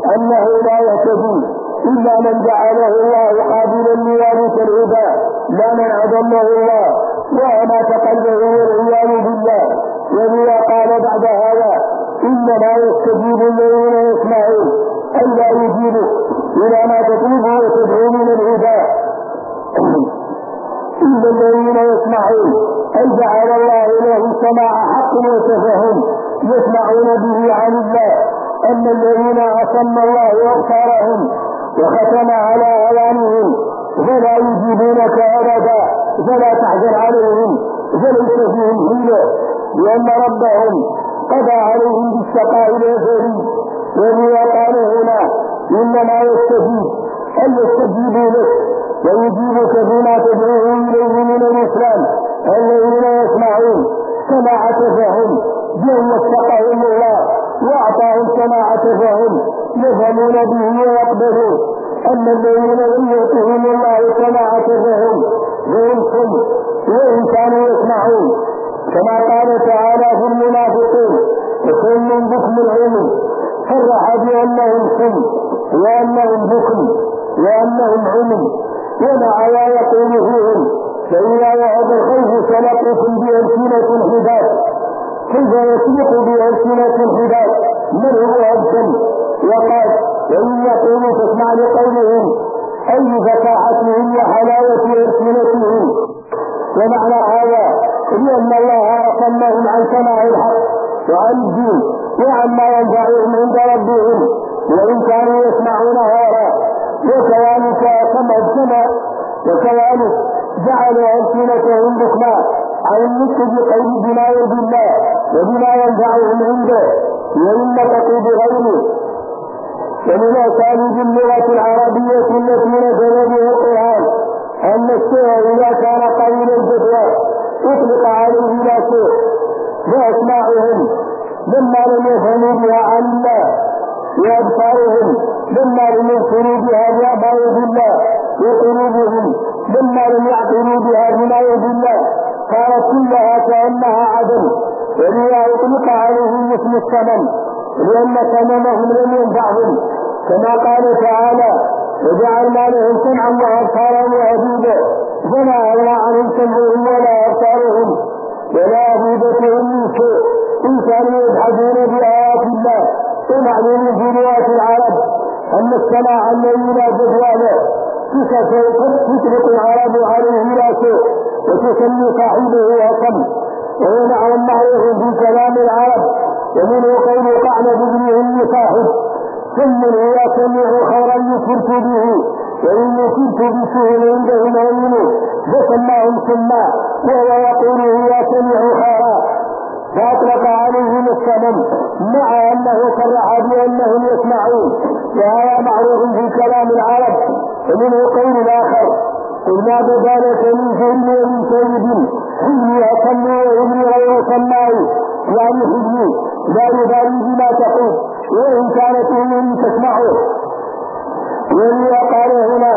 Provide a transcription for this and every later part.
أنه لا يهتدي إلا من جعله الله قابلا لذلك الهدى لا من أضله الله وأمات قلبه والعياذ بالله. ولذا قال بعد هذا إنما يستجيب الذين يسمعون أي لا يجيبه إلى ما تطلبه وتدعو من الهدى إلا الذين يسمعون أي جعل الله له سماع حق وتفهم يسمعون به عن الله. أما الذين أصم الله أبصارهم وختم على أذانهم فلا يجيبونك أبدا فلا تحزن عليهم فليس فيهم حيلة لأن ربهم قضى عليهم بالشقاء الأبدي. ولذا قال هنا إنما يستجيب أن يستجيبوا لك ويجيبك بما تدعوهم إليه من الإسلام الذين يسمعون سماع تفهم بأن وفقهم الله وأعطاهم سماع تفهم يفهمون به ويقبلون. أما الذين لم يعطهم الله سماع تفهم فهم صم وإن كانوا يسمعون كما قال تعالى في المنافقين وكل بكم العلم صرح بأنهم صم وأنهم بكم وأنهم علم ومع لا يقول فيهم فإذا وعد الخوف سلقكم بألسنة حداد كيف يسلق بألسنة حداد من هو أبسم وقال وإن يقولوا تسمع لقولهم أي فكاحتهم وحلاوة ألسنتهم. ومعنى هذا لأن الله أصمهم عن سماع الحق وعن الدين وعما ينفعهم عند ربهم وإن كانوا يسمعون هذا. وكذلك سمع وكذلك جعل ألسنتهم بكما عن النطق بقول بما يرضي الله وبما ينفعهم عنده وإن نطقوا بغيره. ومن أساليب اللغة العربية التي نزل بها القرآن أن الشيء إذا كان قليل الجدوى أطلق عليه لا شيء وأسماعهم مما لم يفهموا بها عن الله وأبصارهم مما لم يبصروا بها بما يرضي الله وقلوبهم مما لم يعقلوا بها بما يرضي الله قالت كلها كأنها عدم. ولذا أطلق عليهم اسم الثمن لأن ثمنهم لم ينفعهم كما قال تعالى وجعلنا لهم سمعا وأبصارا وأفئدة فما أغنى عنهم سمعهم ولا أبصارهم ولا أفئدتهم من شيء إن كانوا يجحدون بآيات الله. ومعلوم في رواية العرب أن السماع الذي لا جدوى له تطلق العرب عليه لا شيء وتسمي صاحبه أصم وهو معنى معروف في كلام العرب. ومنه قول قعنب بن أم صاحب ثم هو سميع خيرا يكرت به وإن يكرت بسهل عندهم عينه فسماهم سماع وهو يقول هو سميع خيرا فأطلق عليهم السمم مع أنه صرح بأنهم يسمعون وهذا معروف في كلام العرب. ومنه قول الآخر قل ما بدا لك من شيء ومن سيد حلمي أصلي وإني غير صلاه يعني حلمي لا يبالي بما تقول وإن كانت أمي تسمعه. ولذا قال هنا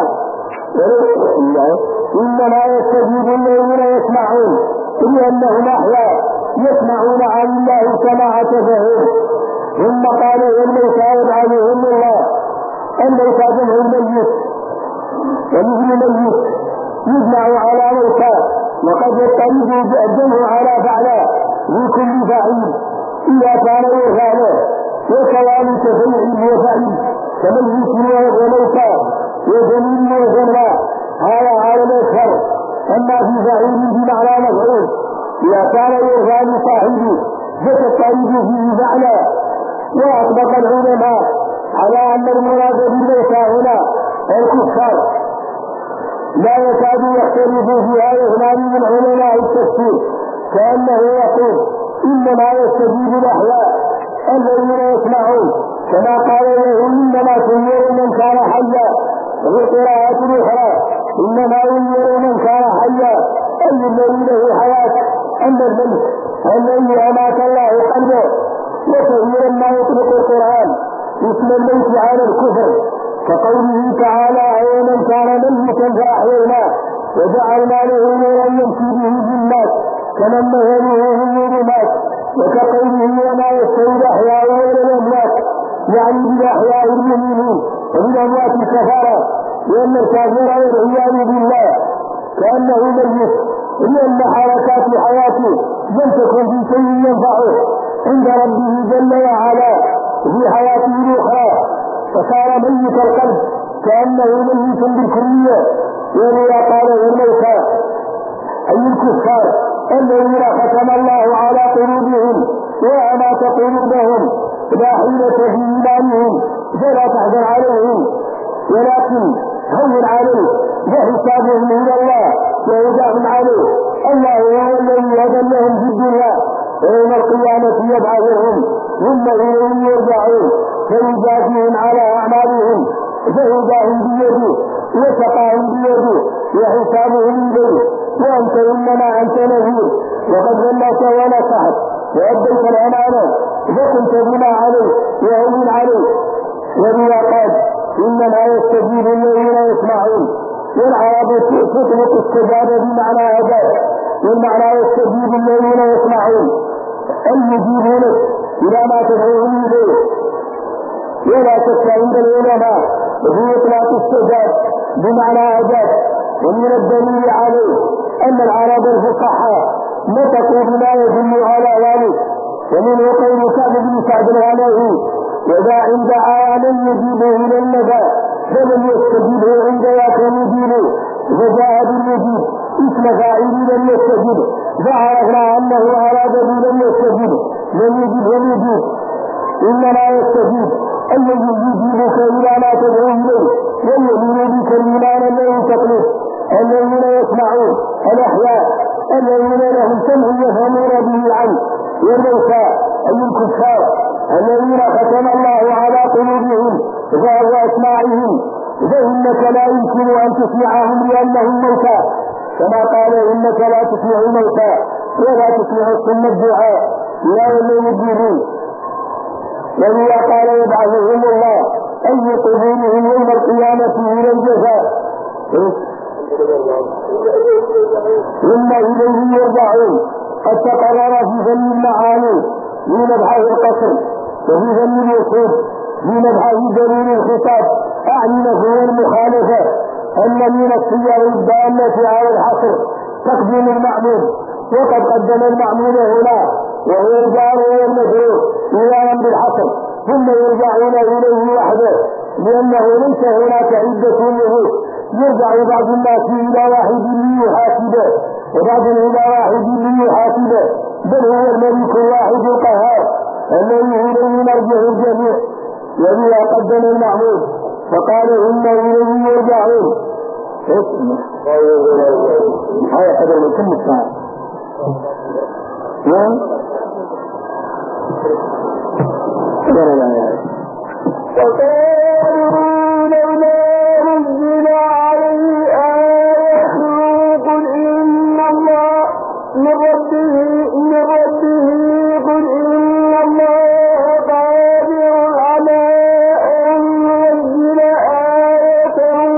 إنما يستجيب الذين يسمعون لأنهم أحياء يسمعون عن الله سماع تفهم. ثم قالوا الموتى يبعثهم الله. الموتى جمع الميت ومثل ميت يجمع على موتى وقد يتعيد الجمع على فعلا لكل فعيل إذا كان يفعله وكذلك فعيل وفعيل كميت وموتى وجميل وجمع هذا على الأشهر. أما في فعيل بمعنى مفعول إذا كان يرفع لصاحبه فتتعيد فيه فعلا. وأطبق العلماء على أن المراد بالموتى هنا الكفار لا يكاد يختلف في هذا اثنان من علماء التفسير كأنه يقول إنما يستجيب الأحياء الذين يسمعون كما قال له إنما تنير من كان حيا. وفي قراءة الأخرى إنما ينير من كان حيا أي الذي له حياة. أما الملك الذي أمات الله قلبه. وكثيرا ما يطلق القرآن اسم الموت على الكفر كقوله تعالى أي من كان ميتا فأحييناه وجعلنا له نورا يمشي به في الناس كمن مثله في الظلمات. وكقوله وما يستوي الأحياء ولا الأموات يعني بأحياء المؤمنين ومن أموات الكفارة، لأن الكافر والعياذ بالله كأنه ميت، لأن حركات حياته لم تكن في شيء ينفعه عند ربه جل وعلا في حياته الأخرى، فصار ميت القلب كأنه ميت بالكلية. ولذا قال الموتى أي الكفار الذين ختم الله على قلوبهم وأمات قلوبهم لا حيلة في إيمانهم فلا تحزن عليهم ولكن هون عليه وحسابهم إلى الله وهداهم عليه. الله هو الذي هداهم في الدنيا ويوم القيامة يبعثهم ثم إليه يرجعون فيجازيهم على أعمالهم فهداهم بيده وسقاهم بيده وحسابهم إليه. وأنت إنما أنت نذير وقد ظلت ونصحت وأديت الأمانة وكنت بما عليه وهون عليه. وبما قال إنما يستجيب الذين يسمعون، والعرب تطلق استجاب بمعنى هداية، والمعنى يستجيب الذين يسمعون أن يجيبونك إلى ما تدعوهم إليه. ولا تستعين العلماء في إطلاق استجاب بمعنى هداية. ومن الدليل عليه أن العرب الفصحاء نطقوا بما يدل على ذلك. ومنه قول كعب بن سعد الغنائي وذا عند عالم يجيبه إلى الندى فلم يستجيبه عند ذاك يجيبه وجاء بالمجيب اسم فاعل لم يستجيب فعرفنا أنه أراد لم يستجيب لم يجيب إنما يستجيب أن يجيبك إلى ما تدعو إليه والذين بك الإيمان الذي تطلب الذين يسمعون الأحياء الذين لهم سمع يفهمون به عنه، والموتى أي الكفار الذين ختم الله على قلوبهم وهو أسماعهم فإنك لا يمكن أن تسمعهم لأنهم موتى، كما قال إنك لا تسمع الموتى ولا تسمع الصم الدعاء لا يجيبون. وهي قال يبعثهم الله أي قبولهم يوم القيامة إلى الجزاء ثم إليه يرجعون. قد تقرر في ذم المعاني في مبحث القصر وفي ذم الوصول في مبحث دليل الخطاب أعني مفهوم المخالفة أن من الصيغ الدالة على الحصر تقديم المعمول، وقد قدم المعمول هنا وهو الجار والمجرور إيانا بالحصر ثم يرجعون إليه وحده لأنه ليس هناك عدة وجوه، يرجع بعض الناس إلى واحد ليحاسبه وبعض إلى واحد ليحاسبه، بل هو الملك الواحد القهار الذي إليه مرجع الجميع. وبها قدم المعمول فقال إن إليه يرجعون. هذا قدر من كم الساعة وقالوا لولا نزل عليه آية قل إن الله من ربه قل إن الله قادر على أن ينزل آية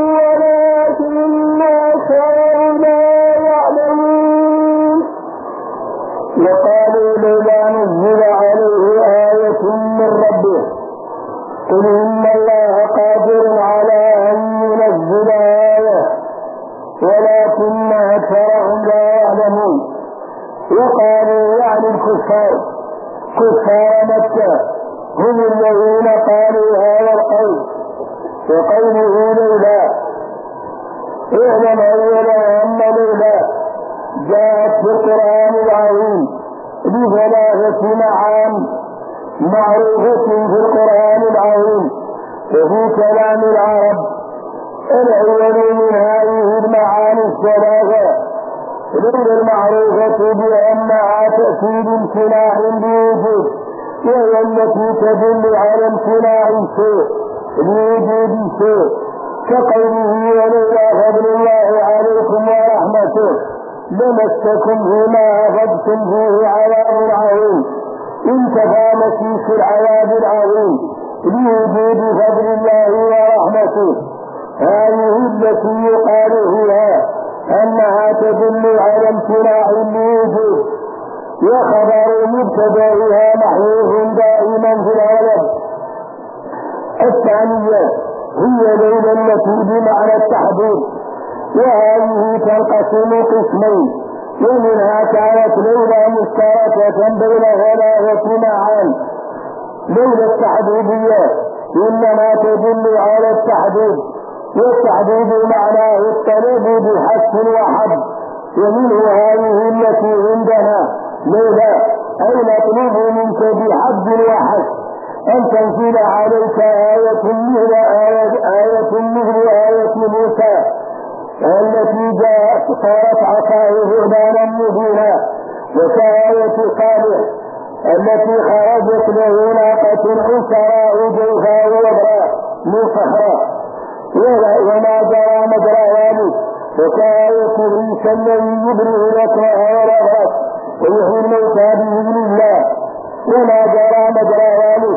ولكن أكثرهم لا يعلمون. وقالوا لولا نزل عليه آية من ربه قل إن الله قادر على أن ينزل آية ولكن أكثرهم لا يعلمون. وقالوا يعني الكفار كفار مكة هم الذين قالوا هذا القول وقوله لولا. اعلم أولا أن لولا جاءت في القرآن العظيم بثلاثة معان معروفة في القرآن العظيم وفي كلام العرب. الأول من هذه المعاني الثلاثة غير المعروفة بأنها تأتي بامتناع بوجود، وهي التي تدل على امتناع الشيء بوجود الشيء، كقوله ولولا فضل الله عليكم ورحمته لمسكم فيما أخذتم فيه عذاب عظيم. انتفى مسيس العذاب العظيم لوجود فضل الله ورحمته. هذه التي يقال فيها أنها تدل على امتناع الوجود، وخبر مبتدئها محذوف دائما في الغلب الثانية هي ليلة التي بمعنى التحديد، وهذه تنقسم قسمين، ومنها كانت ليلة مشتركة بين ثلاثة معان. ليلة التحديدية إنما تدل على التحديد، والتحديد معناه الطلب بحث وحد، ومنه هذه التي عندنا ليلة أي مطلوب منك بحد وحد أن تنزل عليك آية مثل آية موسى التي جاءت صارت عصاه ثعبانا مبينا، وكآية صالح التي خرجت له ناقة عسراء جيفاء وبراء من صحراء وما جرى مجرى ذلك، وكآية عيسى الذي يبرئ الأكمه والأبرص ويحيي الموتى بإذن الله وما جرى مجرى ذلك،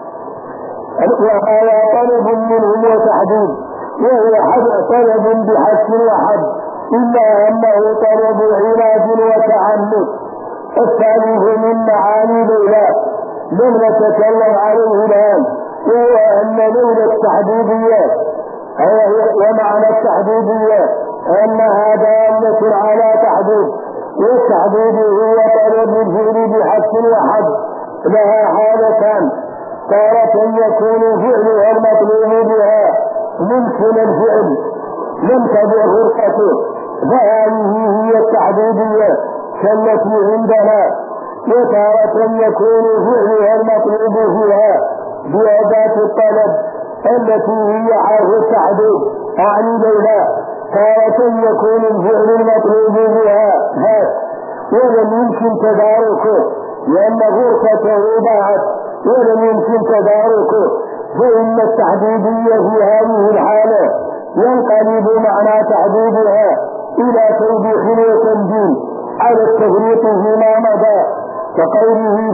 وهذا طلب منهم وتحديد، وهو طلب بحث وحد، إلا أنه طلب علاج وتعنت. الثالث من معاني ليلة لم نتكلم عليه الآن، وهو أن ليلة التحديدية ومعنى التحديدية أنها دالة على تحديد، والتحديد هو طلب الفعل بحث وحد، لها حالتان: تارة يكون فعلها المطلوب بها ممكن الفعل لم تبع فرصته، فهذه هي التحديدية كالتي عندنا، وتارة يكون فعلها المطلوب فيها بأداة الطلب التي هي حرف التحديد أعني ليلة. تارة يكون الفعل المطلوب بها هات ولم يمكن تداركه لأن فرصته ضاعت ولم يمكن تداركه، فإن التحديدية في هذه الحالة ينقلب معنى تحديدها إلى توبيخ وتنجيل على التفريط فيما مضى، كقوله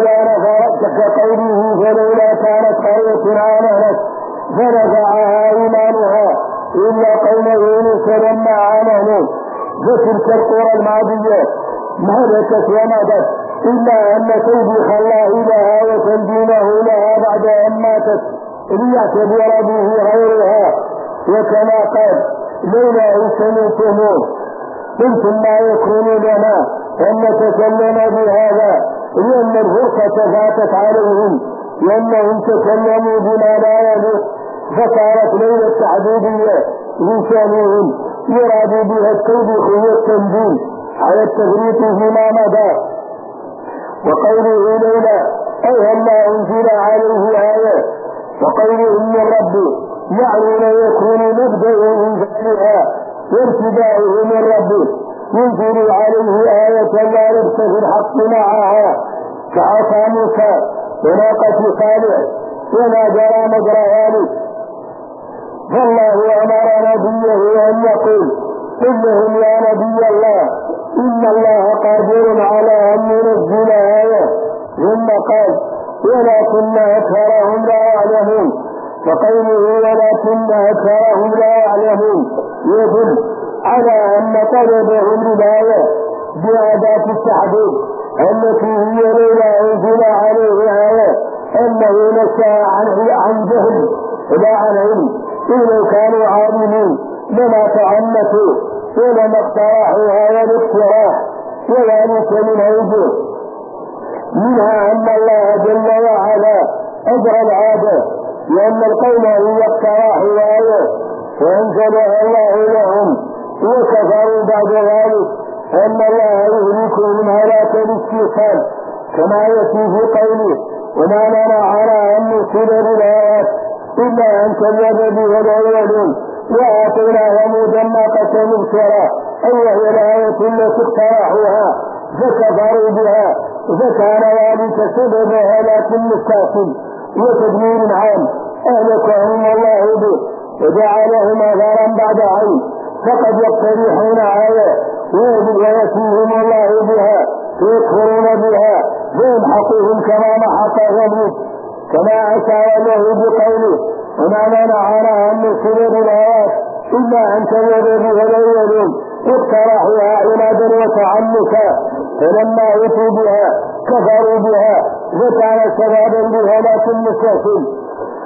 فلولا كانت قرية آمنت فنفعها إيمانها إلا قوم يونس لما آمنوا، فتلك القرى الماضية مهلكت ومضت، إلا أن توبيخ الله لها وتنجيله لها بعد أن ماتت ليعتبر به غيرها. وكما قال: لولا إن سمعتموه قلتم ما يكون لنا أن نتكلم بهذا، لأن الفرصة فاتت عليهم لأنهم تكلموا بما لا يليق، فصارت ليلة التحديدية لشانهم يراد بها التوبيخ والتنجيل على التفريط فيما مضى. وقوله ليلة أي هلا أنزل عليه آية، وقوله من ربي يعني يكون مبدأ إنزالها وارتداؤه من ربه ينزل عليه آية لا لبس في الحق معها كعصا موسى وناقة صالح وما جرى مجرى ذلك. فالله أمر نبيه أن يقول: قل لهم يا نبي الله إن الله قادر على أن ينزل آية، ثم قال: ولكن أكثرهم لا يعلمون، فقوله ولكن أكثرهم لا يعلمون يدل على أن طلبهم للآية بأداة التحديد التي هي لولا أنزل عليه آية أنه نشأ عن جهل لا عن علم، إذا كانوا عالمين لما تعنتوا ولما اقترحوا هذا الاقتراح، وذلك من أوجه: منها أن الله جل وعلا أجرى العادة، لأن القول هو اقتراح آية وأنزلها الله لهم، وكفروا بعد ذلك أن الله يهلكهم هلاك الاستيصال كما يأتي في قوله: وما منعنا أن نرسل بالآيات إلا أن كذب بها الأولون وآتينا ثمود الناقة مبصرة، أي وهي الآية التي اقترحوها فكفروا بها، فكان ذلك سبب هلاك الكافرين وتدمير عام أهلكهم الله به وجعلهم أثارا بعد عين، فقد يقترحون آية ويأتيهم الله بها ويكفرون بها ويمحقهم كما محق ثمود، كما أشار له بقوله: وما منعنا أن نرسل بالآيات إلا أن كذب بها الأولون اقترحوها عنادا وتعنتا، فلما أتوا بها كفروا بها وكان سببا لهلاك المستهزئين.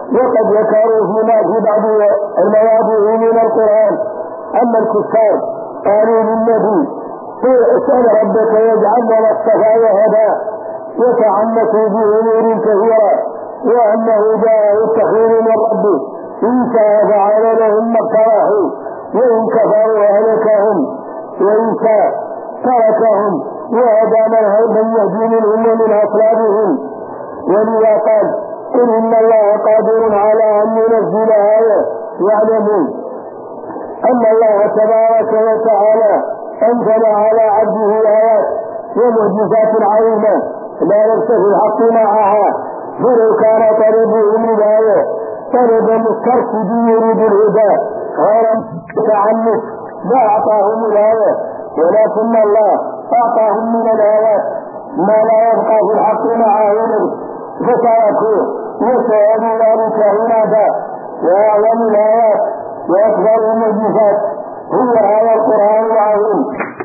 وقد ذكروا في بعض المواضع من القرآن أن الكفار قالوا للنبي اسأل ربك يجعل لنا الصفا وهدى وتعنتوا بأمور كثيرة وأنه جاء التخير من ربه إن شاء فعل لهم ما اقترحوا وإن كفروا أهلكهم وإن شاء تركهم وهدى من يهدي منهم ومن أصلابهم. ولذا قال قل إن الله قادر على أن ينزل آية يعلمون أن الله تبارك وتعالى أنزل على عبده آيات ومعجزات عظيمة لا يلتفت الحق معها. فلو كان طلبهم الآية طلب مسترشد يريد الهدى غير متعنت لأعطاهم الآية، ولكن الله أعطاهم من الآيات ما لا يبقى في الحق معه فتركوه وسألوا ذلك عنادا. وأعظم الآيات وأكبر المعجزات هو هذا القرآن العظيم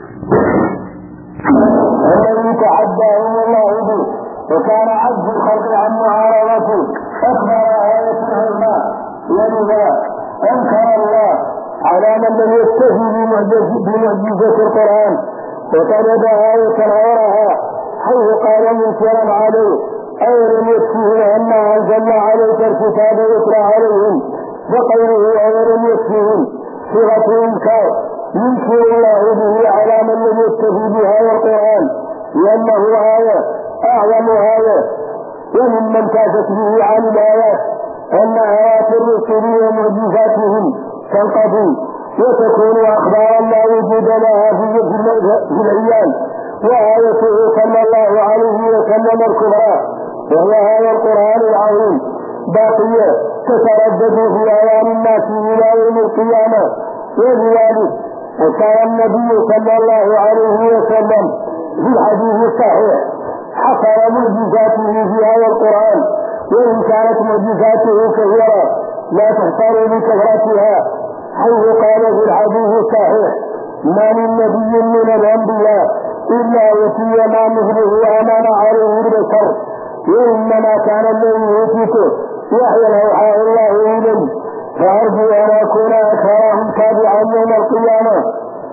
الذي تحداهم الله به، وكان عجز الخلق عن معارضته أكبر آية عظمى. ولذا أنكر الله على من لم يستفي بمعجزة القرآن وطلب آية غيرها، حيث قال منكرا عليه أولم يكفيهم أنا أنزلنا عليك الكتاب يتلى عليهم، وقوله أولم يكفيهم صيغة إنكار ينكر الله به على من لم يستفي بهذا القرآن لأنه آية أعظم آية. وممن كافت به عن الآيات أن آيات الرسل ومعجزاتهم تنقضي وتكون أخبارا لا وجود لها في الأيام، وآيته صلى الله عليه وسلم الكبرى وهو هذا القرآن العظيم باقية تتردد في أيام الناس إلى يوم القيامة. ولذلك وكان النبي صلى الله عليه وسلم في الحديث الصحيح حصر معجزاته في هذا القرآن، وإن كانت معجزاته كثيرة لا تختار بكثرتها، حيث قال في الحديث الصحيح ما من نبي من الأنبياء إلا أوتي ما مثله آمن عليه البشر، وإنما كان الذي يوتيته وحي أوحاه الله إليه، فأرجو أن أكون أكثرهم تابعا يوم القيامة.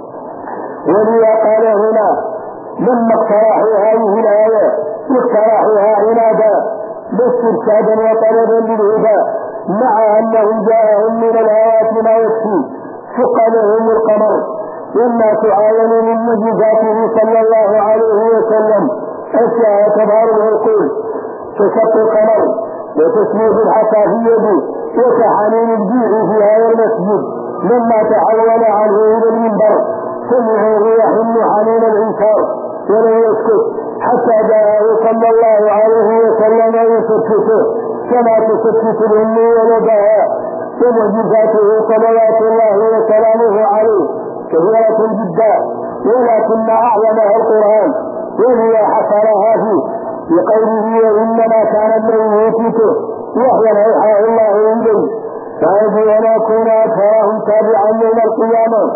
ولذا قال هنا لما اقترحوا هذه الآية اقترحوها عنادا باسترشادا وطلبا للهدى، مع أنهم جاءهم من الآيات ما يكفي شق لهم القمر، والناس عاينوا من معجزاته صلى الله عليه وسلم أشياء تظهر العقول كشق القمر وتسميح الحصى في يده وكحنين الجيع في هذا المسجد لما تحول عنه إلى المنبر سمعه يحن حنين الإنكار ولم يسكت حتى جاءه صلى الله عليه وسلم يسكته كما تسكت الأم ولدها. ومعجزاته صلوات الله وسلامه عليه كثيرة جدا، ولكن أعظمها القرآن وهي حصرها فيه بقوله وإنما كان الذي يوتيته وهي أوحاه الله إليه، فأرجو أن أكون أكثرهم تابعا يوم القيامة.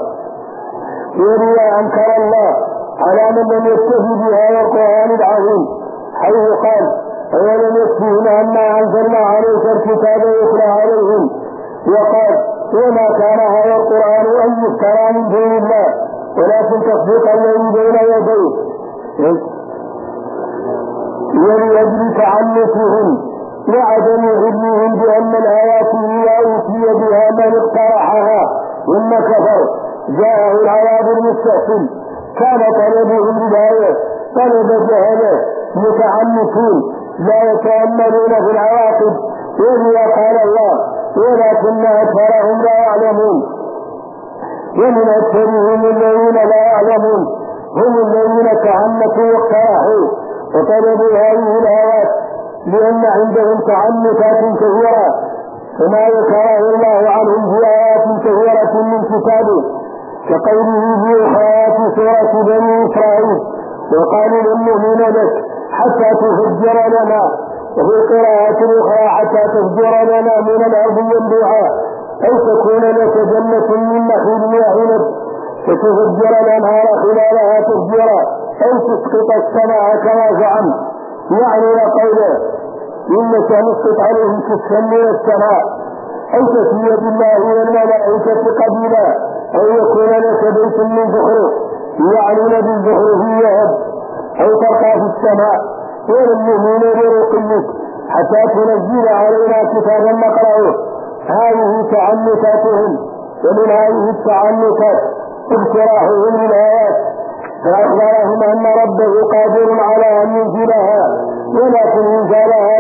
ولذا أنكر الله على من لم يستفي بهذا القرآن العظيم، حيث قال أولم يكفيهم أنا أنزلنا عليك الكتاب يتلى عليهم، وقال وما كان هذا القرآن أن يفترى من دون الله ولكن تصديق الذي بين يديه. ولأجل تعنتهم وعدم علمهم بأن الآيات لا أوتي بها من اقترحها ثم كفر جاءه العذاب المستحسن، كان طلبهم الآية طلب جهله متعنتون لا يتأملون في العواقب. ولذا قال الله ولكن أكثرهم لا يعلمون. ومن أكثرهم الذين لا يعلمون هم الذين تعنتوا واقترحوا وطلبوا هذه الآيات لأن عندهم تعنتات كثيرة كما ذكره الله عنهم في آيات كثيرة من كتابه كقوله في آيات سورة بني إسرائيل وقالوا لن نؤمن لك حتى تفجر لنا، وفي قراءة أخرى حتى تفجر لنا من الأرض ينبوعا، أو تكون لك جنة من نخيل وعنب فتفجر الأنهار خلالها تفجيرا، أو تسقط السماء كما زعمت. يعني قوله إنك نسقط عليهم كسفا من السماء أو تسمي بالله والملائكة قبيلا أو يكون لك بيت من زخرف يعلون بالزخرف يهب أو ترقى في السماء ولم يؤمنوا برقيك حتى تنزل علينا كتابا نقرأه. هذه تعنتاتهم، ومن هذه التعنتات اقتراحهم للآيات، فأخبرهم أن ربه قادر على أن ينزلها ولكن إنزالها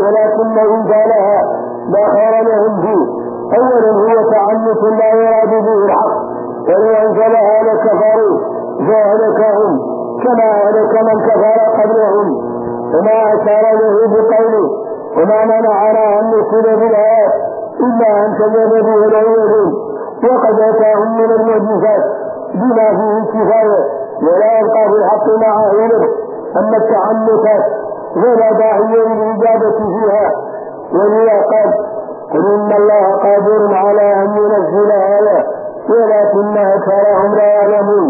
لا خير لهم فيه. أولا هو تعنت لا يراد به الحق، ولو أنزلها لكفروا فأهلكهم كما أهلك من كفر قبلهم، وما أشار له بقوله وما منعنا أن نرسل بالآيات إلا أن كذبوا الأولين وقد أتاهم من المعجزات بما فيه الكفاية ولا يبقى في الحق مع علمه. أما التعنتات فلا داعي للإجابة فيها، ولذا قال قل إن الله قادر على أن ينزل آية ولكن أكثرهم لا يعلمون.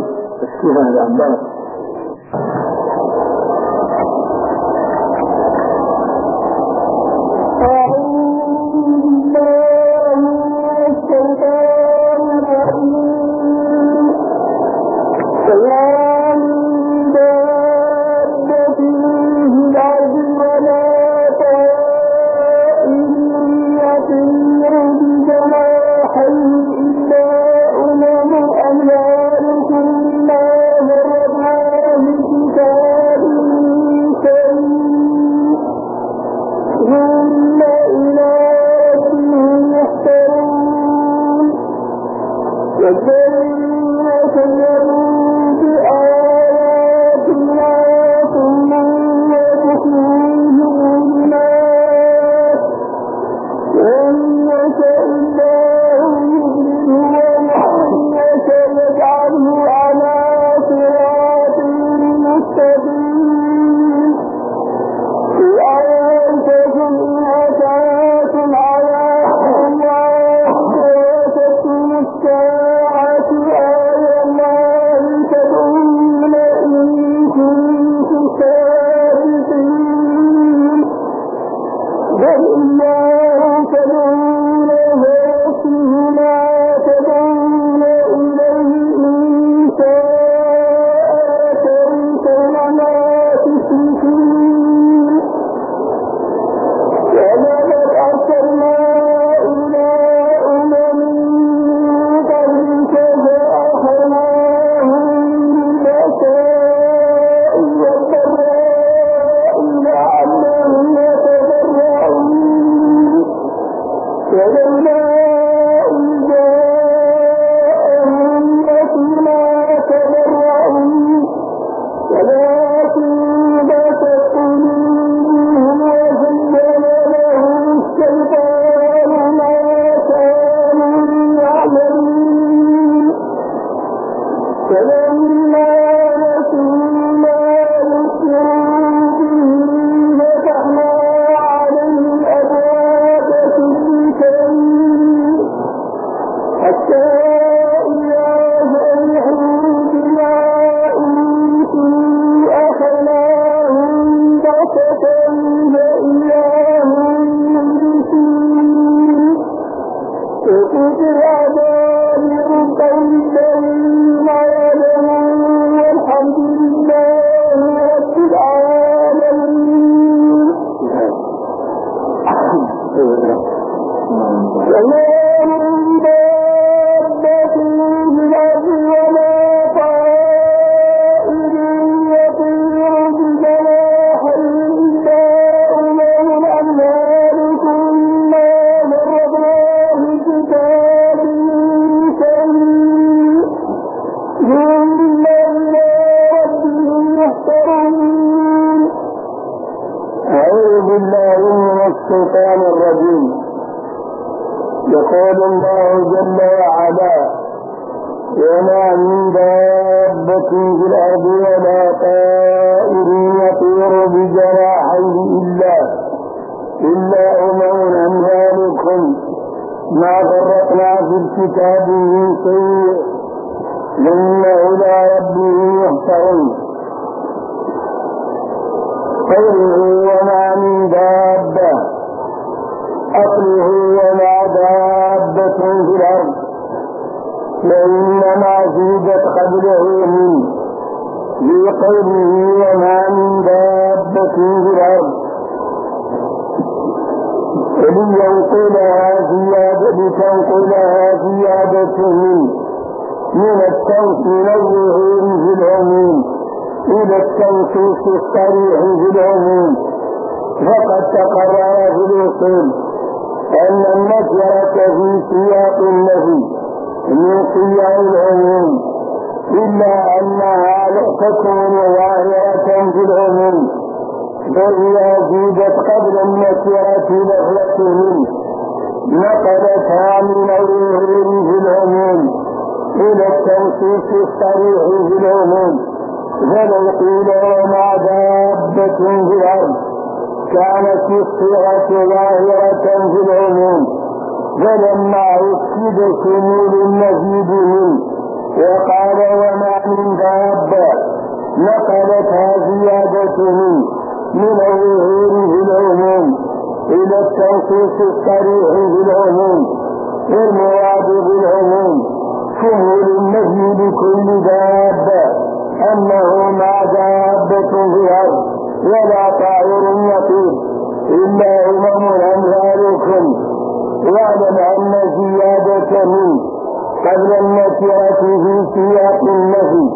يقول الله جل وعلا وما من دابة في الأرض ولا طائر يطير بجناحيه إلا أمم أمثالكم ما فرطنا في الكتاب من شيء ثم إلى ربهم يحشرون. قوله وما من دابة أصله وما دابة في الأرض، فإنما زيدت قبله منه بقوله وما من دابة في الأرض، لتنقلها زيادة من التنقل الظهور في العموم إلى التنقيص الصريح في العموم. فقد تقرر في الأصول أن النكرة في سياق النفي من صيغ العموم، إلا أنها لا تكون ظاهرة في العموم، فإذا زيدت قبل النكرة لفظة منه نقلتها من الظهور في العموم إلى التنصيص الصريح في العموم. فلو قيل وما دابة في الأرض كانت الصيغة ظاهرة في العموم، فلما أكد شمول المزيد منه وقال وما من دابة نقلتها زيادة من الظهور في العموم إلى التنصيص الصريح في العموم. والمراد بالعموم شمول النفي بكل دابة، أنه ما دابة في الأرض ولا طائر يطير إلا أمثالكم. واعلم أن زيادة من قبل النكرة في سياق النفي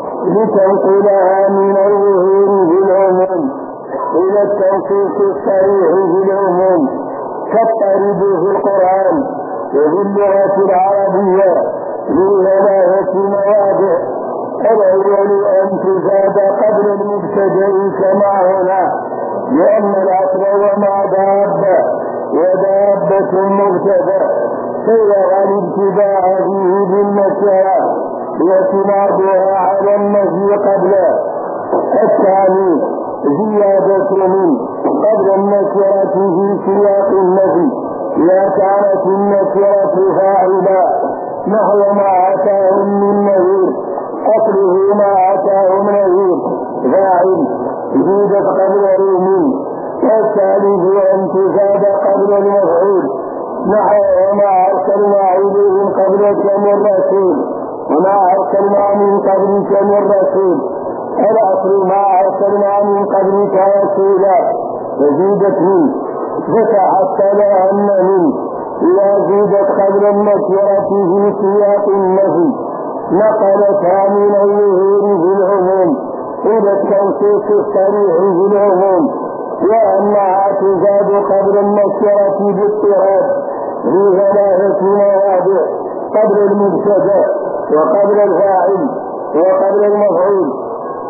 لتنقلها من الظهور في العموم إلى التنصيص الصريح في العموم كالطرد في القرآن وفي اللغة العربية في 3 مواضع. الأول أن تزاد قبل المبتدأ كما هنا، لأن الأصل وما دابة ودابة مبتدأ، فيرى الابتداء فيه بالنكرة واعتمادها على النفي قبله. الثاني زيادة من قبل النكرة في سياق النفي إذا كانت النكرة فاعلة، نحو ما أتاهم من نذير، أصله ما أتاهم نذير فاعل زيدت قبله من. والثالث أن تزاد قبل المفعول، نحو وما أرسلنا إليهم قبلك من رسول وما أرسلنا من قبلك من رسول. الأصل ما أرسلنا من قبلك رسولا فزيدت منه، فتحصل أن منه إذا زيدت قبل النكرة في سياق النفي نقلتها من الظهور في العموم إلى التنصيص الصريح في العموم، وأنها تزاد قبل النكرة باضطراد في 3 مواضع: قبل المبتدأ وقبل الفاعل وقبل المفعول.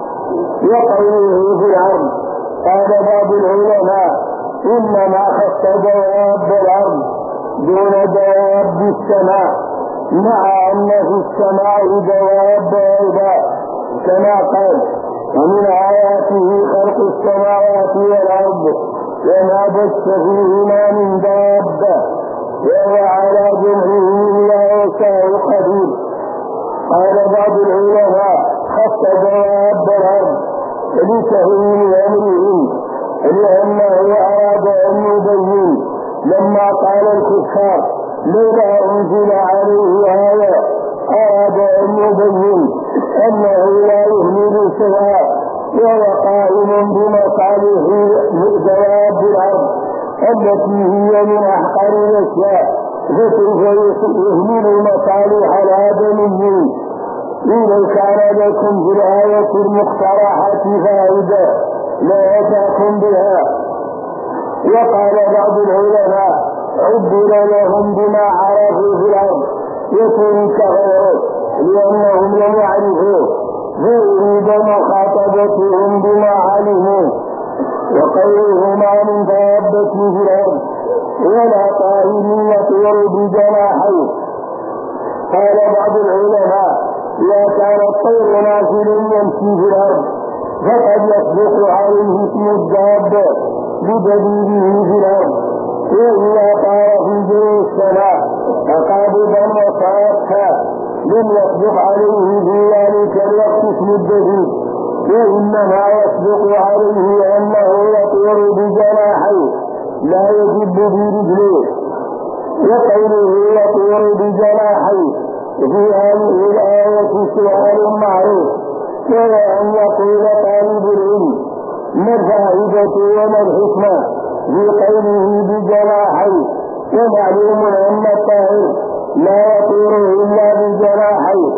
وقوله في الأرض قال بعض العلماء إنما خص دواب الأرض دون دواب السماء، مع أن في السماء دواب أيضا كما قال ومن آياته خلق السماوات والأرض وما بث فيهما من دابة وهو على جمعه لا يشاء قدير. قال بعض العلماء خص دواب الأرض لتهوين أمرهم، لأنه أراد أن يبين لما قال الكفار لولا أنزل عليه آية، أراد أن يبين أنه لا يهمل شيئا وهو قائم بمصالح دواب الأرض التي هي من أحقر الأشياء، فسوف يهمل مصالح الآدميين. إذا كان لكم في الآية المقترحة فائدة لأتاكم بها. وقال بعض العلماء عبر لهم بما عرفوا في الأرض يترك غيره لأنهم لم يعرفوه، فيريد مخاطبتهم بما علموا. وقوله ما من دابة في الأرض ولا طائر يطير بجناحيه. قال بعض العلماء إذا كان الطير نازل يمشي في الأرض فقد يسبق عليه اسم الدابة بدليله في الأرض، وإذا طار في جو السماء فقابضا وصافا لم يسبق عليه في ذلك الوقت اسم الدليل، وإنما يصدق عليه أنه يطير بجناحيه لا يجب برجليه. وقوله يطير بجناحيه في هذه الآية سؤال معروف، وهو أن يقول طالب العلم ما الفائدة وما الحكمة في قوله بجناحيه؟ ومعلوم أن الطائر لا يطير إلا بجناحيه.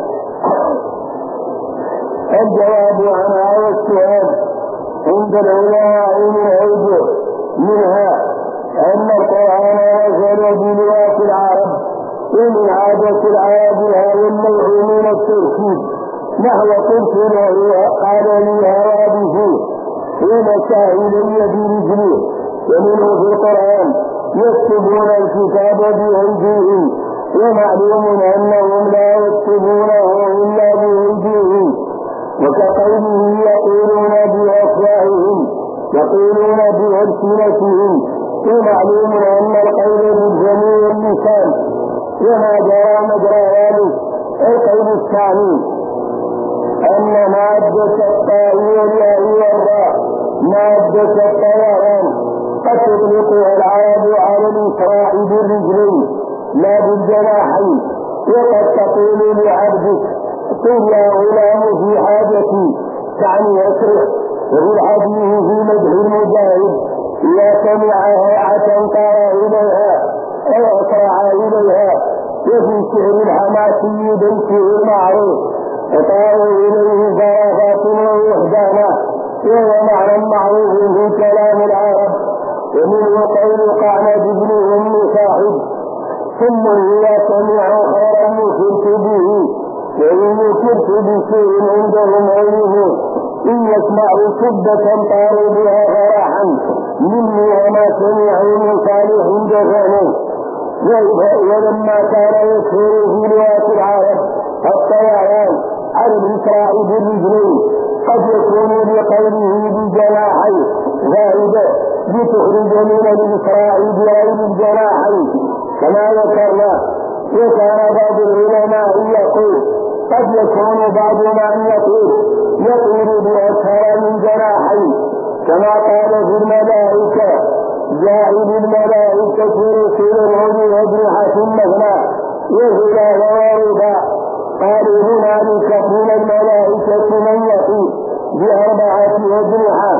الجواب عن هذا السؤال عند العلماء من أوجه، منها أن القرآن نزل بلغة العرب، ومن عادة العرب هذا النوع من التركيب، نحو قلت له قال لي هوابه ومسى إلي برجله. ومنه في القرآن يكتبون الكتاب بأيديهم، ومعلوم أنهم لا يكتبونه إلا بأيديهم. وكقوله يقولون بأفواههم يقولون بألسنتهم، ومعلوم أن القول بالجميع اللسان، وما جرى مجرى ذلك القول الثاني أن مادة الطائر هي الراء مادة الطيران قد تطلقها العرب على الإسراع بالرجلين لا بالجناحين. وقد تقول لعبدك قل يا غلام في حاجتي تعني يسرع. وفي الحديث في مدح المجاهد إذا سمع هيعة طار إليها أو أسرع إليها. وفي شعر الحماسي بيته المعروف وطار إليه زرافات ووحدانا، وهو معنى معروف في كلام العرب. ومنه قول قعنب بن أم صاحب ثم إذا سمعوا خيرا يشرك به، وإن يشرك بشيء عندهم علمه إن يسمعوا شدة طاروا بها فرحا مني وما سمعوا من صالح دفنه. ولما كان يشهر في لغة العرب الطيران على الإسراء بالرجلين قد يكون بقوله بجناحيه زائدة لتخرج من الإسراء بغير الجناحين كما ذكرنا. وكان بعض العلماء يقول قد يكون بعض من يطير بأكثر من جناحين، كما قال في الملائكة جاعل الملائكة رسلا أولي أجنحة مثنى وثلاث ورباع. قالوا هنالك من الملائكة من يطير بأربعة أجنحة،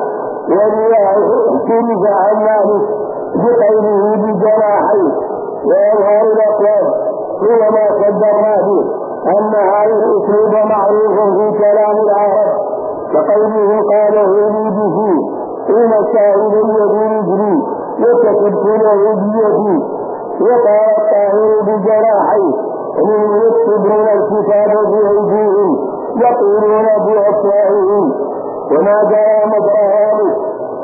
وليعترف عن ذلك بقوله بجناحين. ويظهر الأقوال هو ما قدرنا به أن هذا الأسلوب معروف في كلام العرب، كقوله قاله لي به ومسائل برجلي وكتبت له بيدي. وقال الطاهر بجناحيه ومن يكتبون الكتاب بأيديهم يقولون بأفواههم، وما جرى مجرى ذلك.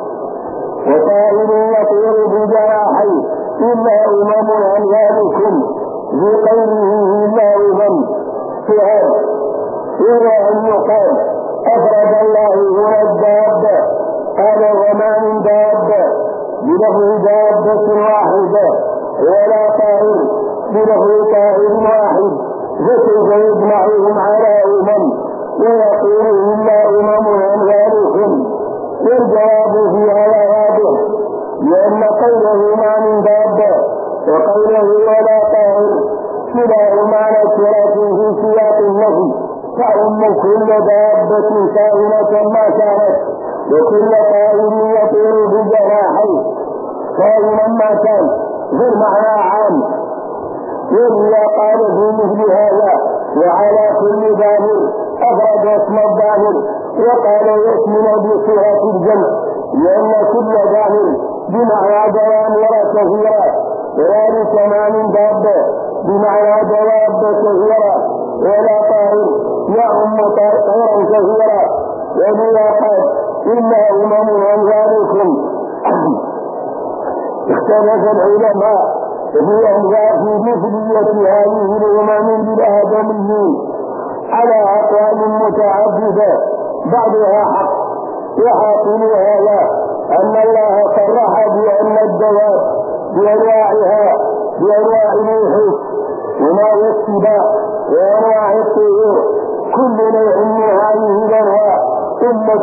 وطائر يطير بجناحيه إلا أممكم في قوله إلا سؤال إلى أن يقال أفرد الله هنا الدابة، قال وما من دابة بلفظ دابة واحدة ولا طائر بلفظ طائر واحد، فكيف يجمعهم على ويقول إلا أمثالكم؟ والجواب في هذا واضح، لأن قوله ما من دابة وقوله ولا طائر كلاهما نكرة في سياق النفي، فأم كل دابة كائنة ما كانت وكل طائر يطير بجناحيه كائنا ما كان، فالمعنى عام. وإذا قال في مثل هذا وعلى كل ظاهر أفرد اسم الظاهر وقال يشمل بصيغة الجمع، لأن كل ظاهر بمعنى دوامر كثيرة، وذلك ما من دابة بمعنى دواب كثيرة ولا طائر يأم طائرا كثيرا. وبلا قال إلا أمثالكم. اختلف العلماء في مثلية هذه الأمم بالآدميين على أقوال متعددة بعضها حق، وحاصل هذا أن الله صرح بأن الدواب بأنواعها بأنواع الوحوش وما السباع وأنواع الطيور كل نوع من هذه الأنواع أمة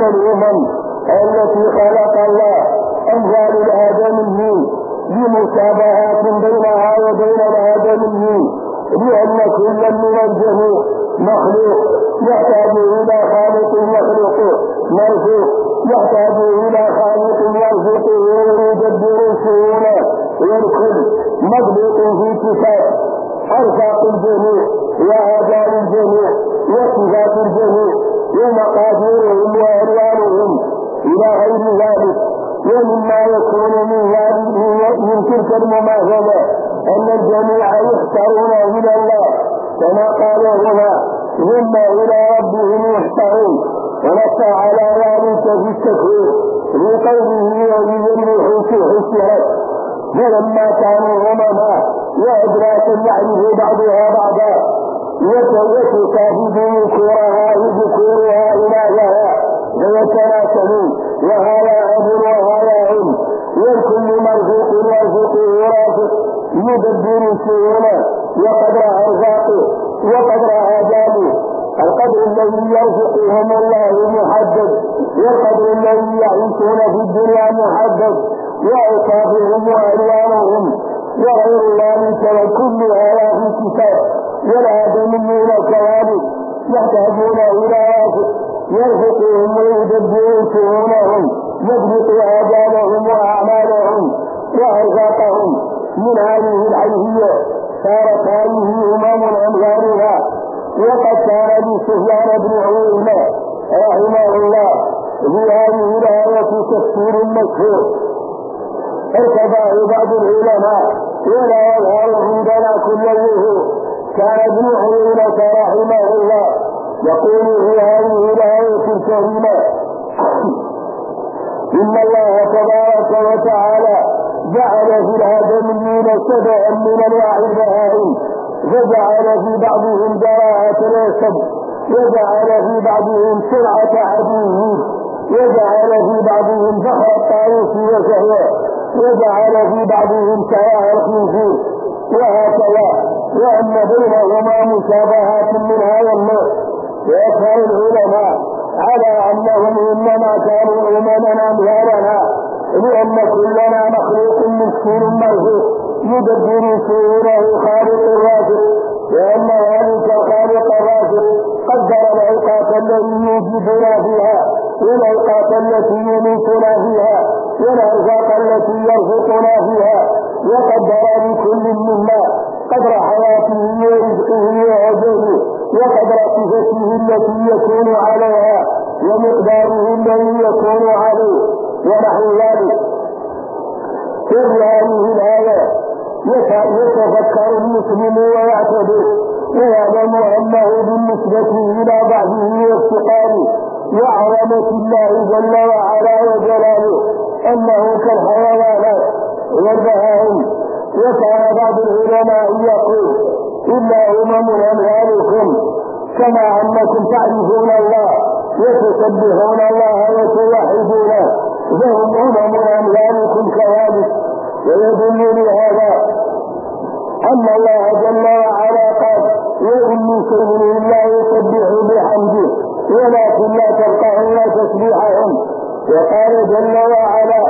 الأمم التي خلق الله أمثال الآدميين بمشابهات بينها وبين الآدميين، لأن كل من الجميع مخلوق يحتاج إلى خالق يخلقه، مرزوق يحتاج إلى خالق يرزقه ويدبر شؤونه، والكل مضبوط في كتاب أرزاق الجميع وآجال الجميع وصفات الجميع ومقاديرهم وألوانهم إلى غير ذلك. ومما يكون من تلك المماثلة أن الجميع يحشرون إلى الله كما قال هنا ثم إلى ربهم يحشرون، ونص على ذلك في التكوير بقوله وبذنبه حشرت. فلما كانوا أمما وأدراكا يعرف بعضها بعضا وتكافد ذكورها بذكورها إلهها ويتناسلون، وهذا أب وهذا أم، والكل مرزوق يرزقه رازق يدبر شؤونه وقدر أرزاقه وقدر آجاله. القدر الذي يرزقهم الله محدد، والقدر الذي يعيشون في الدنيا محدد، وأوصافهم وألوانهم وغير ذلك، وكل هذا في كتاب. والآدميون كذلك يحتاجون إلى رازق يرزقهم ويدبر شؤونهم، يضبط آجالهم وأعمالهم وأرزاقهم. من هذه الحيثية صارت هذه أمم أمثالها. وقد كان لسفيان بن عيينة رحمه الله في هذه الآية تفسير مشهور ارتباه بعض العلماء ولا يظهر عندنا كله. كان ابن عيينة رحمه الله يقول في هذه الآية الكريمة: إن الله تبارك وتعالى جعل في الآدميين سبعا من أنواع البهائم، فجعل في بعضهم جراءة الأسد، وجعل في بعضهم سرعة عدوه، وجعل في بعضهم فخر الطاووس وشهوة، وجعل في بعضهم سواء الخنزير، وهكذا. وأن بينهما مشابهات من هذا النوع. ويفهم العلماء على أنهم إنما كانوا أمما أمثالنا، لأن كلنا مخلوق مسكين مرزوق يدبر شؤونه خالق الرازق، لأن ذلك الخالق الرازق قدر الأوقات التي يوجدنا فيها والأوقات التي يميتنا فيها والأرزاق التي يرزقنا فيها، وقدر لكل منا قدر حياته ورزقه وأجله وقدر صفته التي يكون عليها ومقداره الذي يكون عليه ونحو ذلك. في هذه الآية يتفكر المسلم ويعتبر ويعلم أنه بالنسبة إلى بعضه وافتقاره وعظمة الله جل وعلا وجلاله أنه كالحيوانات والبهائم. وكان بعض العلماء يقول: إلا أمم أمثالكم، كما أنكم تعرفون الله وتسبحون الله وتوحدونه، فهم أمم أمثالكم كذلك. ويدل لهذا أن الله جل وعلا قال: وإن من شيء إلا يسبح بحمده ولكن لا تفقهون تسبيحهم. وقال جل وعلا: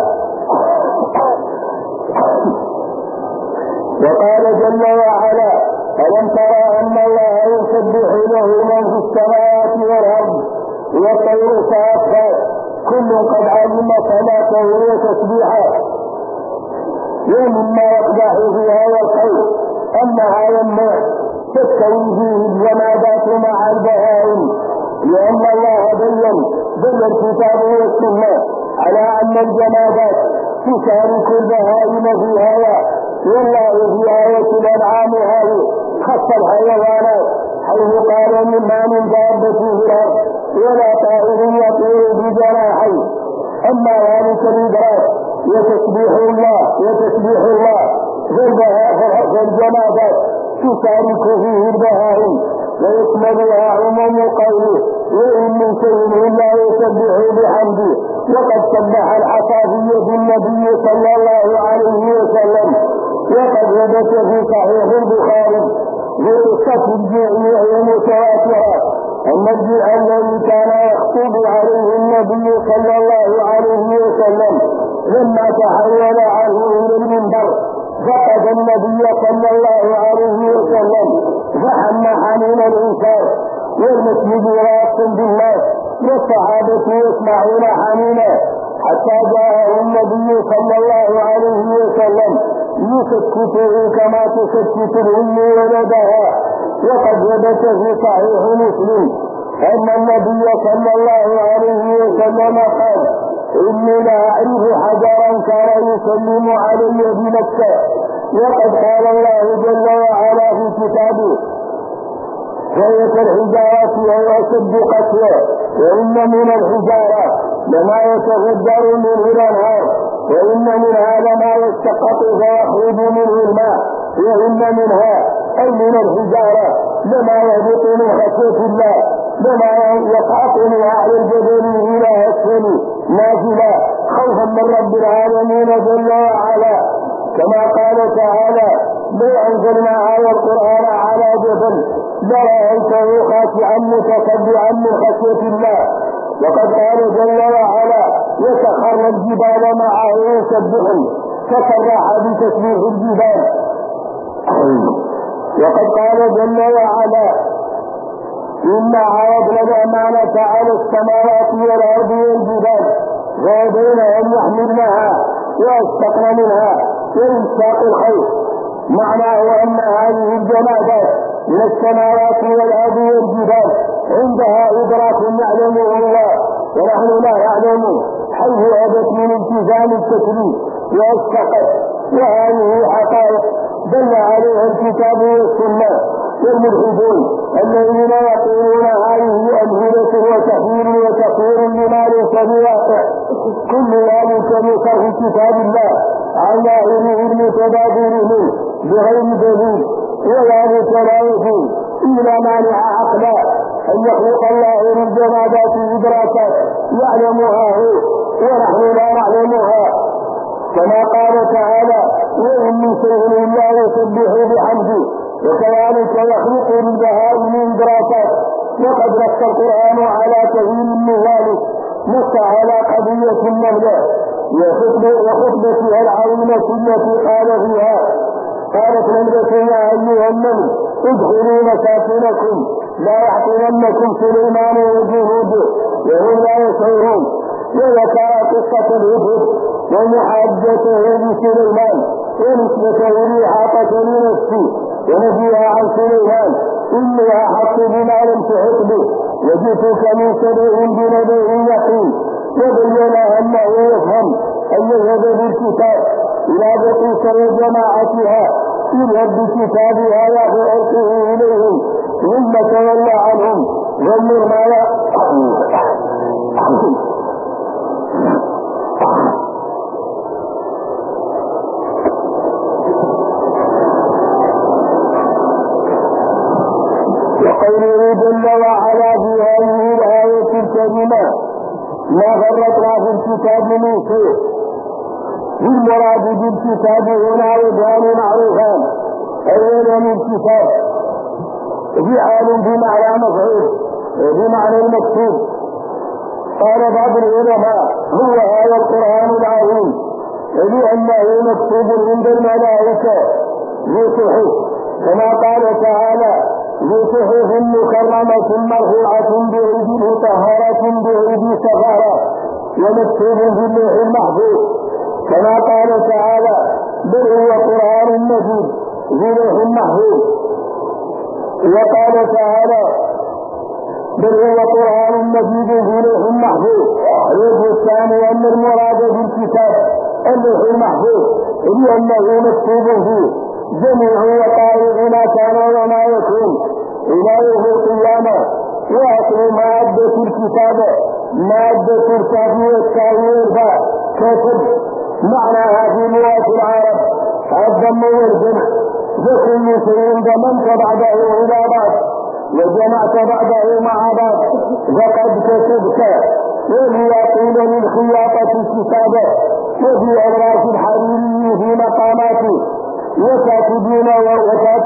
ألم ترى أن الله يسبح له من في السماوات والأرض والطير صافات كل قد علم صلاته وتسبيحه. ومما يقدح في هذا القول أن هذا النوع تستوي فيه الجمادات مع البهائم، لأن الله بين الكتاب والسنة على أن الجمادات تشارك البهائم في هذا. والله في آية الأنعام هذه خص الحيوانات حيث قال: مما من دابة في الأرض ولا طائر يطير بجناحيه. أما ذلك الإدراك وتسبيح الله فالجمادات تشارك فيه البهائم، ويشملها عموم قوله: وإن من شيء إلا يسبح بحمده. وقد سبح الحصافي بالنبي صلى الله عليه وسلم، وقد ثبت في صحيح البخاري في قصة الجوع ومتواترة أن الجوع الذي كان يخطب عليه النبي صلى الله عليه وسلم لما تحول عنه إلى المنبر فقد النبي صلى الله عليه وسلم فحم حنين الإنسان والمسجد راس بالناس والصحابة يسمعون حنينا حتى جاءه النبي صلى الله عليه وسلم يسكته كما تسكت الأم ولدها. وقد ثبت في صحيح مسلم أن النبي صلى الله عليه وسلم قال إني لا أعرف حجرا كان يسلم علي بمكة. وقد قال الله جل وعلا في كتابه وهي كالحجارة وهو أشد قسوة وإن من الحجارة لما يتفجر منه الأنهار وإن منها لما يشتقق فيخرج منه الماء وإن منها أي من الحجارة لما يهبط من خشية الله لما يقعط من أعلى الجبل إلى أسفل نازلا خوفا من رب العالمين جل وعلا. كما قال تعالى لو أنزلنا هذا القرآن على جبل لرأيته خاشعا متصدعا من خشية الله. وقد قال جل وعلا وسخرنا الجبال معه يسبحن فصرح بتسبيح الجبال. وقد قال جل وعلا إنا عرضنا الأمانة على السماوات والأرض والجبال فأبين أن يحملنها وأشفقن منها وإنشاق الخير. معناه أن هذه الجمادات من السماوات والأرض والجبال عندها إدراك يعلمه الله ونحن لا نعلم حيث أبت من التزام التكليف وأشفقت. وهذه حقائق دل عليها الكتاب والسنة. والملحدون الذين يقولون هذه أمثلة وتحويل وتقوير لما ليس بواقع كل ذلك بصرف كتاب الله عن ظاهره المتبادر منه بغير دليل. وذلك لا يجوز إلا مانع عقلا أن يخلق الله للجمادات إدراكات يعلمها هو ونحن لا نعلمها. كما قال تعالى وإن من شيء إلا يسبح بحمده وكذلك يخلق للبهائم إدراكات. وقد نص القرآن على كثير من ذلك. نص على قضية النملة وخطبتها العظيمة التي قال فيها قالت نملة يا أيها النمل ادخلوا مساكنكم لا يحطمنكم سليمان وجنوده وهم لا يشعرون. وذكر قصة الهدهد ومحاجته بسليمان ونسبته لإحاطة لنفسه ونفيها عن سليمان إني أحط بما لم تحط به وجئتك من سبع بنبأ يقين. وبين أنه يفهم أن يذهب بالكتاب إلى بقية وجماعتها يذهب بكتابها وفعلته إليهم ثم تولى عنهم ظنوا ما وقوله جل وعلا في هذه الآية الكريمة ما فرطنا في الكتاب من شيء. المراد بالكتاب هنا وجهان معروفان. أولا الكتاب فعال بمعنى مفعول بمعنى المكتوب. قال بعض العلماء هو هذا القرآن العظيم لأنه مكتوب عند الملائكة في صحف كما قال تعالى في صحف مكرمة مرفوعة بأيدي مطهرة بأيدي سفارة ومكتوب في اللوح المحفوظ كما قال تعالى بل هو قرآن مجيد في لوح محفوظ. وقال تعالى بل هو قرآن مجيد في لوح محفوظ. الوجه الثاني أن المراد بالكتاب اللوح المحفوظ لأنه مكتوب فيه جميع وقائع ما كان وما يكون إلى يوم القيامة. وأصل مادة الكتابة مادة الكافي والتاويل كتب معناها في لغة العرب الضم والجمع فكل شيء ضمنت بعده إلى بعض وجمعت بعده مع بعض فقد كتبت. وهي قيل من خياطة الكتابة وفي أدراك الحريري في مقاماته وكاتبين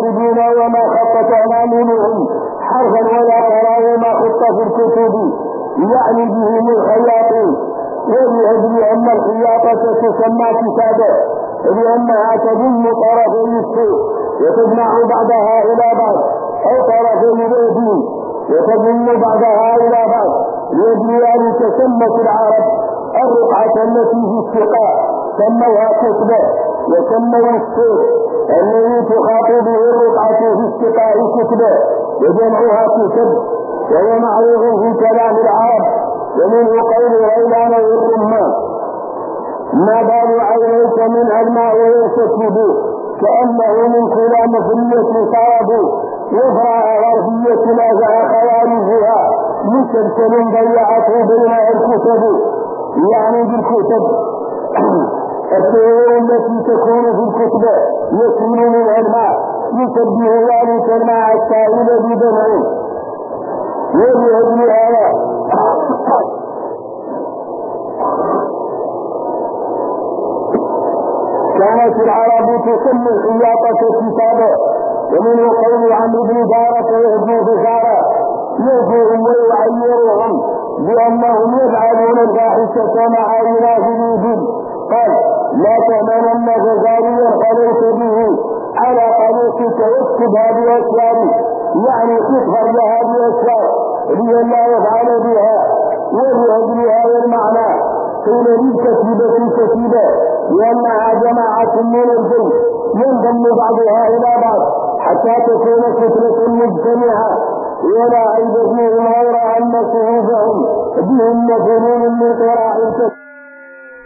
وما خطت أمامهم حرفا ولا تراه ما خط في الكتب يعني بهم الخياطين، ولأجل أن الخياطة تسمى كتابة لأنها تضم طرفي السوق وتجمع بعضها إلى بعض، أو طرفي اليدين وتضم بعضها إلى بعض. لأجل تسمت العرب الرقعة التي في السقاء سموها كتبة، وسموا السوق الذي تخاطب به الرقعة في السقاء كتبة وجمعها كتب، وهو معروف في كلام العرب. ومنه قول غيلان والرمان: ما بال عينيك من الماء ينسكب، كأنه من كلامة صارب، وفراء غربية نازع خوارجها مسلسل ضيعته بين الكتب، يعني بالكتب الشعور التي تكون في الكتب يسيل من الماء، يشبه ذلك الماء السائل بدمعه. وبهذه الآية كانت العرب تسمي الخياطة كتابة. ومنه قول عمرو بن دارة وابن بشارة: يهجوهم ويعيرهم بأنهم يفعلون الفاحشة مع ينافذهم. قال: لا تأمنن جزاريا خليت به على قميصك واكتبها بأسوار، يعني كتبها لها بأسوار لئلا يفعل بها. ولأجل هذا المعنى قيل للكتيبة كتيبة، لأنها جماعة من الجن ينضم بعضها إلى بعض حتى تكون كتلة مجتمعة، ولا عيب فيهم غير أن صفوفهم بهم مفهوم من قراءة